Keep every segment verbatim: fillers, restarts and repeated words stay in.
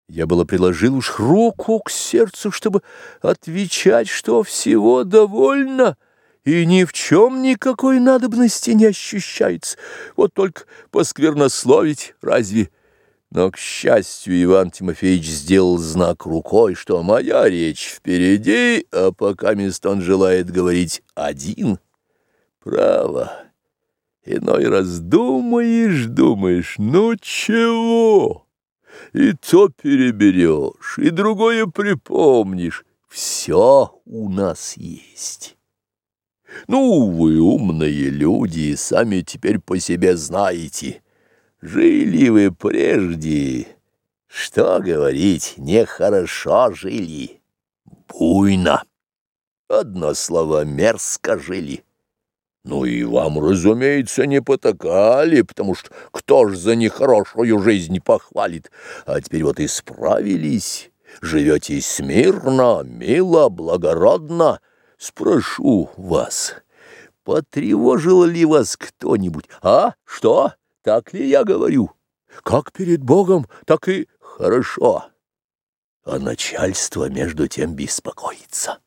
Я было приложил уж руку к сердцу, чтобы отвечать, что всего довольно, и ни в чем никакой надобности не ощущается. Вот только посквернословить разве? Но, к счастью, Иван Тимофеевич сделал знак рукой, что моя речь впереди, а пока мест он желает говорить один. Право, иной раз думаешь, думаешь, ну чего? И то переберешь, и другое припомнишь. Все у нас есть. Ну, вы умные люди, сами теперь по себе знаете. Жили вы прежде, что говорить, нехорошо жили, буйно. Одно слово, мерзко жили. Ну и вам, разумеется, не потакали, потому что кто ж за нехорошую жизнь похвалит? А теперь вот исправились, живете смирно, мило, благородно. Спрошу вас, потревожил ли вас кто-нибудь? А? Что? Так ли я говорю? Как перед Богом, так и хорошо. А начальство между тем беспокоится.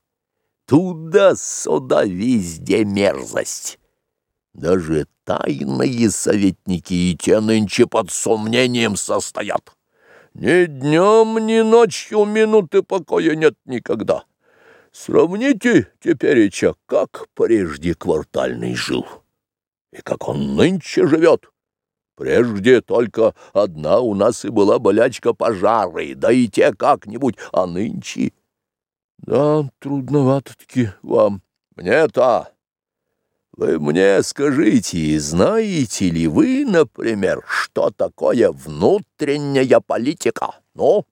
Туда-сюда везде мерзость. Даже тайные советники и те нынче под сомнением состоят. Ни днем, ни ночью минуты покоя нет никогда. Сравните тепереча, как прежде Квартальный жил, и как он нынче живет. Прежде только одна у нас и была болячка пожары, да и те как-нибудь, а нынче... Да, трудновато-таки вам. Мне-то. Вы мне скажите, знаете ли вы, например, что такое внутренняя политика? Ну?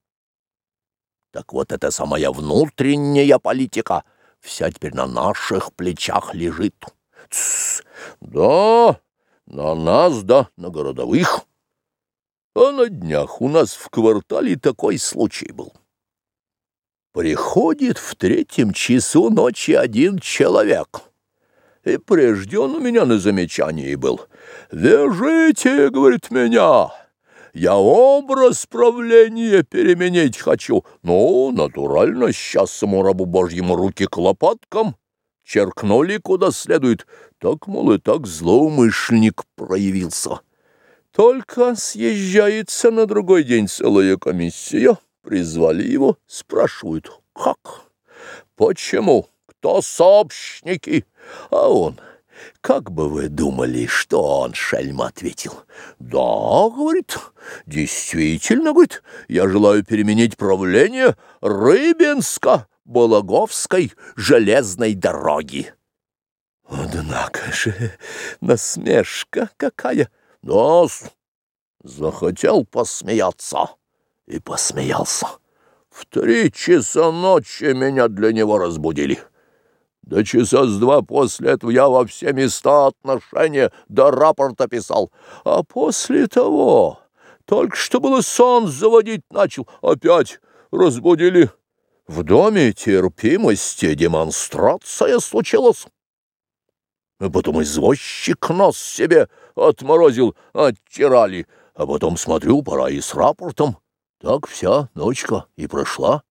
Так вот эта самая внутренняя политика вся теперь на наших плечах лежит. Тссс. Да, на нас, да, на городовых. А на днях у нас в квартале такой случай был. Приходит в третьем часу ночи один человек, и прежде он у меня на замечании был. «Вяжите, — говорит, — меня, я образ правления переменить хочу». Ну, натурально, сейчас саму рабу Божьему руки к лопаткам черкнули куда следует. Так, мол, и так злоумышленник проявился. Только съезжается на другой день целая комиссия. Призвали его, спрашивают, как, почему, кто сообщники, а он, как бы вы думали, что он, шельма, ответил? Да, говорит, действительно, говорит, я желаю переменить правление Рыбинско-Балаговской железной дороги. Однако же насмешка какая! Да, захотел посмеяться. И посмеялся. В три часа ночи меня для него разбудили. До часа с два после этого я во все места отношения до рапорта писал. А после того, только что было сон заводить начал, опять разбудили. В доме терпимости демонстрация случилась. А потом извозчик нос себе отморозил, оттирали. А потом, смотрю, пора и с рапортом. Так вся ночка и прошла.